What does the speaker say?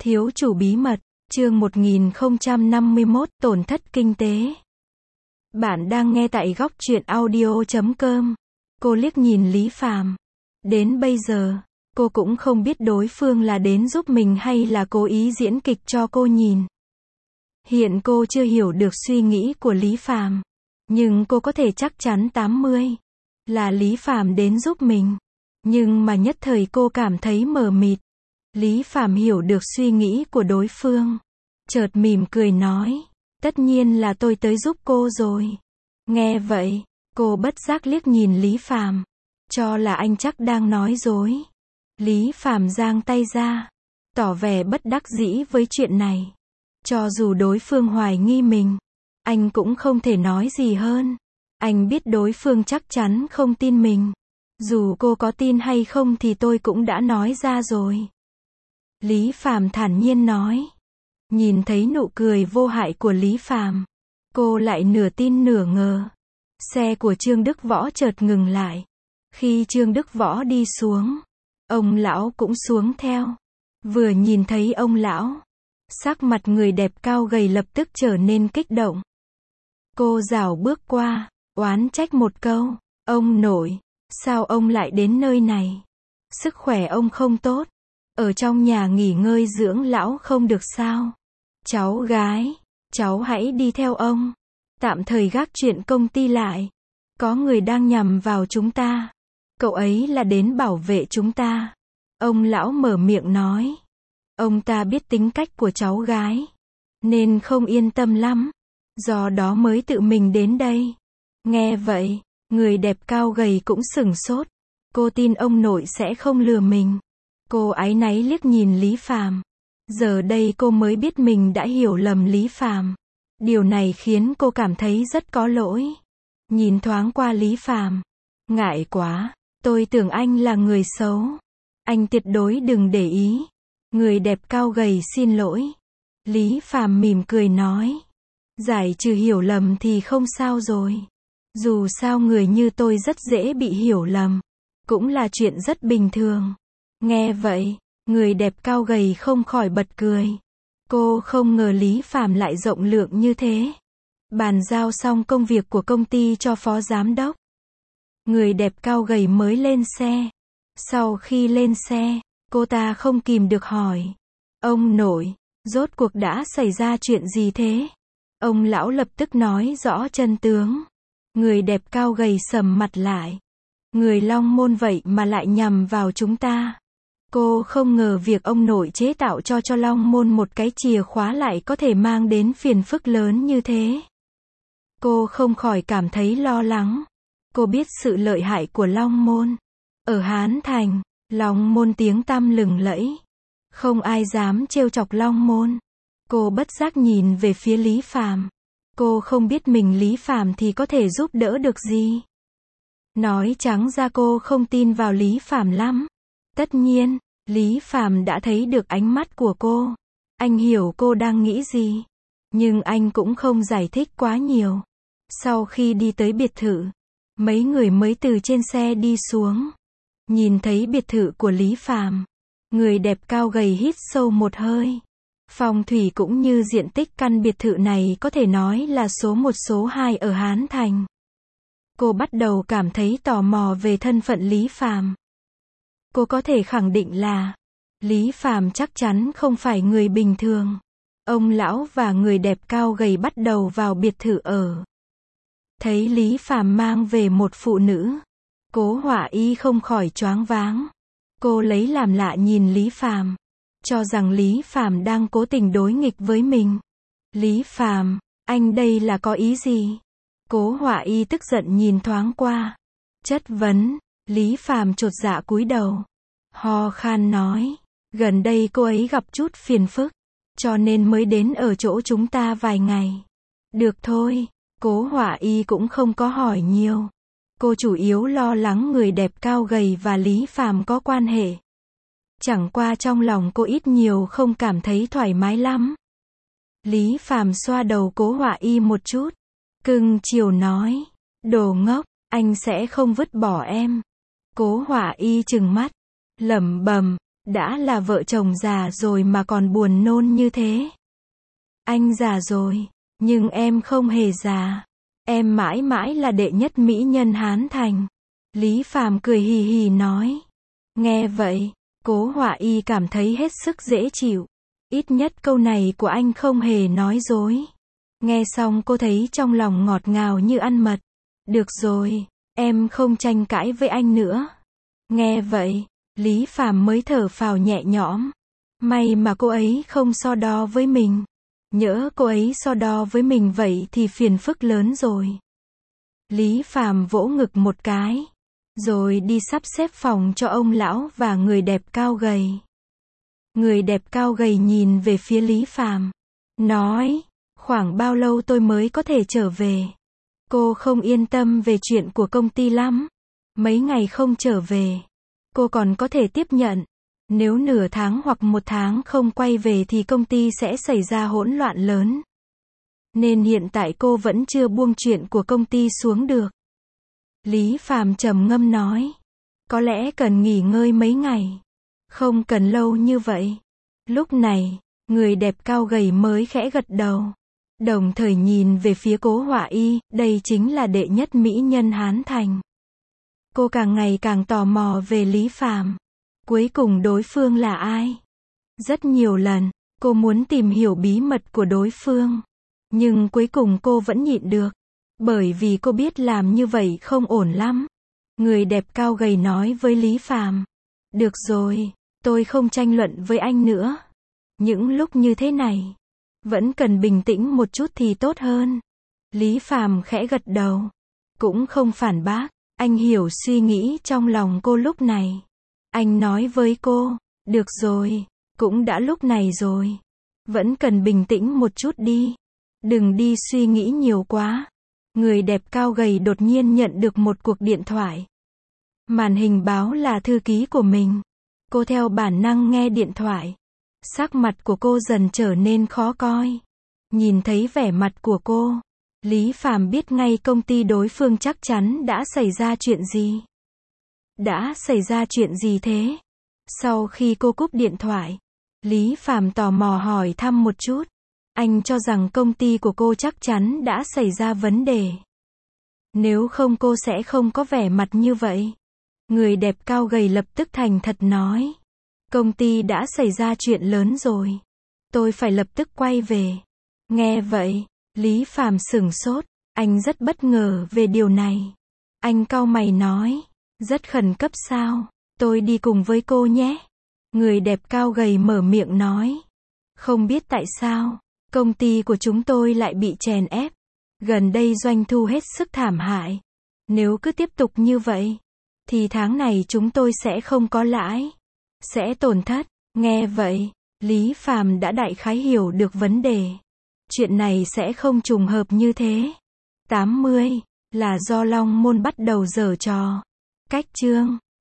Thiếu chủ bí mật, chương 1051, tổn thất kinh tế. Bạn đang nghe tại góc truyện audio.com. Cô liếc nhìn Lý Phàm. Đến bây giờ, cô cũng không biết đối phương là đến giúp mình hay là cố ý diễn kịch cho cô nhìn. Hiện cô chưa hiểu được suy nghĩ của Lý Phàm, nhưng cô có thể chắc chắn 80 là Lý Phàm đến giúp mình. Nhưng mà nhất thời cô cảm thấy mờ mịt. Lý Phàm hiểu được suy nghĩ của đối phương, chợt mỉm cười nói, tất nhiên là tôi tới giúp cô rồi. Nghe vậy, cô bất giác liếc nhìn Lý Phàm, cho là anh chắc đang nói dối. Lý Phàm giang tay ra, tỏ vẻ bất đắc dĩ với chuyện này. Cho dù đối phương hoài nghi mình, anh cũng không thể nói gì hơn. Anh biết đối phương chắc chắn không tin mình. Dù cô có tin hay không thì tôi cũng đã nói ra rồi. Lý Phàm thản nhiên nói. Nhìn thấy nụ cười vô hại của Lý Phàm, cô lại nửa tin nửa ngờ. Xe của Trương Đức Võ chợt ngừng lại. Khi Trương Đức Võ đi xuống, ông lão cũng xuống theo. Vừa nhìn thấy ông lão, sắc mặt người đẹp cao gầy lập tức trở nên kích động. Cô rảo bước qua, oán trách một câu, ông nội, sao ông lại đến nơi này? Sức khỏe ông không tốt, ở trong nhà nghỉ ngơi dưỡng lão không được sao? Cháu gái, cháu hãy đi theo ông, tạm thời gác chuyện công ty lại. Có người đang nhằm vào chúng ta, cậu ấy là đến bảo vệ chúng ta. Ông lão mở miệng nói. Ông ta biết tính cách của cháu gái, nên không yên tâm lắm, do đó mới tự mình đến đây. Nghe vậy, người đẹp cao gầy cũng sửng sốt. Cô tin ông nội sẽ không lừa mình. Cô áy náy liếc nhìn Lý Phàm. Giờ đây cô mới biết mình đã hiểu lầm Lý Phàm. Điều này khiến cô cảm thấy rất có lỗi. Nhìn thoáng qua Lý Phàm. Ngại quá, tôi tưởng anh là người xấu. Anh tuyệt đối đừng để ý. Người đẹp cao gầy xin lỗi. Lý Phàm mỉm cười nói. Giải trừ hiểu lầm thì không sao rồi. Dù sao người như tôi rất dễ bị hiểu lầm. Cũng là chuyện rất bình thường. Nghe vậy, người đẹp cao gầy không khỏi bật cười. Cô không ngờ Lý Phàm lại rộng lượng như thế. Bàn giao xong công việc của công ty cho phó giám đốc, người đẹp cao gầy mới lên xe. Sau khi lên xe, cô ta không kìm được hỏi. Ông nội, rốt cuộc đã xảy ra chuyện gì thế? Ông lão lập tức nói rõ chân tướng. Người đẹp cao gầy sầm mặt lại. Người Long Môn vậy mà lại nhằm vào chúng ta. Cô không ngờ việc ông nội chế tạo cho Long Môn một cái chìa khóa lại có thể mang đến phiền phức lớn như thế. Cô không khỏi cảm thấy lo lắng. Cô biết sự lợi hại của Long Môn. Ở Hán Thành, Long Môn tiếng tăm lừng lẫy. Không ai dám trêu chọc Long Môn. Cô bất giác nhìn về phía Lý Phàm. Cô không biết mình Lý Phàm thì có thể giúp đỡ được gì. Nói trắng ra cô không tin vào Lý Phàm lắm. Tất nhiên, Lý Phàm đã thấy được ánh mắt của cô. Anh hiểu cô đang nghĩ gì. Nhưng anh cũng không giải thích quá nhiều. Sau khi đi tới biệt thự, mấy người mới từ trên xe đi xuống. Nhìn thấy biệt thự của Lý Phàm, người đẹp cao gầy hít sâu một hơi. Phong thủy cũng như diện tích căn biệt thự này có thể nói là số 1 số 2 ở Hán Thành. Cô bắt đầu cảm thấy tò mò về thân phận Lý Phàm. Cô có thể khẳng định là Lý Phàm chắc chắn không phải người bình thường. Ông lão và người đẹp cao gầy bắt đầu vào biệt thự ở. Thấy Lý Phàm mang về một phụ nữ, Cố Họa Y không khỏi choáng váng. Cô lấy làm lạ nhìn Lý Phàm, cho rằng Lý Phàm đang cố tình đối nghịch với mình. Lý Phàm, anh đây là có ý gì? Cố Họa Y tức giận nhìn thoáng qua, chất vấn. Lý Phàm chột dạ cúi đầu, ho khan nói, gần đây cô ấy gặp chút phiền phức, cho nên mới đến ở chỗ chúng ta vài ngày. Được thôi, Cố Họa Y cũng không có hỏi nhiều. Cô chủ yếu lo lắng người đẹp cao gầy và Lý Phàm có quan hệ. Chẳng qua trong lòng cô ít nhiều không cảm thấy thoải mái lắm. Lý Phàm xoa đầu Cố Họa Y một chút, cưng chiều nói, đồ ngốc, anh sẽ không vứt bỏ em. Cố Họa Y trừng mắt, lẩm bẩm, Đã là vợ chồng già rồi mà còn buồn nôn như thế. Anh già rồi, nhưng em không hề già. Em mãi mãi là đệ nhất mỹ nhân Hán Thành. Lý Phàm cười hì hì nói. Nghe vậy, Cố Họa Y cảm thấy hết sức dễ chịu. Ít nhất câu này của anh không hề nói dối. Nghe xong cô thấy trong lòng ngọt ngào như ăn mật. Được rồi, em không tranh cãi với anh nữa. Nghe vậy, Lý Phàm mới thở phào nhẹ nhõm. May mà cô ấy không so đo với mình. Nhỡ cô ấy so đo với mình vậy thì phiền phức lớn rồi. Lý Phàm vỗ ngực một cái, rồi đi sắp xếp phòng cho ông lão và người đẹp cao gầy. Người đẹp cao gầy nhìn về phía Lý Phàm, nói, khoảng bao lâu tôi mới có thể trở về? Cô không yên tâm về chuyện của công ty lắm. Mấy ngày không trở về, cô còn có thể tiếp nhận. Nếu nửa tháng hoặc một tháng không quay về thì công ty sẽ xảy ra hỗn loạn lớn. Nên hiện tại cô vẫn chưa buông chuyện của công ty xuống được. Lý Phàm trầm ngâm nói. Có lẽ cần nghỉ ngơi mấy ngày. Không cần lâu như vậy. Lúc này, người đẹp cao gầy mới khẽ gật đầu. Đồng thời nhìn về phía Cố Họa Y, đây chính là đệ nhất mỹ nhân Hán Thành. Cô càng ngày càng tò mò về Lý Phàm. Cuối cùng đối phương là ai? Rất nhiều lần, cô muốn tìm hiểu bí mật của đối phương. Nhưng cuối cùng cô vẫn nhịn được. Bởi vì cô biết làm như vậy không ổn lắm. Người đẹp cao gầy nói với Lý Phàm. Được rồi, tôi không tranh luận với anh nữa. Những lúc như thế này, vẫn cần bình tĩnh một chút thì tốt hơn. Lý Phàm khẽ gật đầu. Cũng không phản bác. Anh hiểu suy nghĩ trong lòng cô lúc này. Anh nói với cô, được rồi, cũng đã lúc này rồi. Vẫn cần bình tĩnh một chút đi. Đừng đi suy nghĩ nhiều quá. Người đẹp cao gầy đột nhiên nhận được một cuộc điện thoại. Màn hình báo là thư ký của mình. Cô theo bản năng nghe điện thoại. Sắc mặt của cô dần trở nên khó coi. Nhìn thấy vẻ mặt của cô, Lý Phàm biết ngay công ty đối phương chắc chắn đã xảy ra chuyện gì. Đã xảy ra chuyện gì thế? Sau khi cô cúp điện thoại, Lý Phàm tò mò hỏi thăm một chút. Anh cho rằng công ty của cô chắc chắn đã xảy ra vấn đề. Nếu không cô sẽ không có vẻ mặt như vậy. Người đẹp cao gầy lập tức thành thật nói. Công ty đã xảy ra chuyện lớn rồi. Tôi phải lập tức quay về. Nghe vậy, Lý Phàm sửng sốt. Anh rất bất ngờ về điều này. Anh cau mày nói. Rất khẩn cấp sao? Tôi đi cùng với cô nhé. Người đẹp cao gầy mở miệng nói. Không biết tại sao, công ty của chúng tôi lại bị chèn ép. Gần đây doanh thu hết sức thảm hại. Nếu cứ tiếp tục như vậy, thì tháng này chúng tôi sẽ không có lãi. Sẽ tổn thất. Nghe vậy, Lý Phàm đã đại khái hiểu được vấn đề. Chuyện này sẽ không trùng hợp như thế. 80. Là do Long Môn bắt đầu giở trò. Cách chương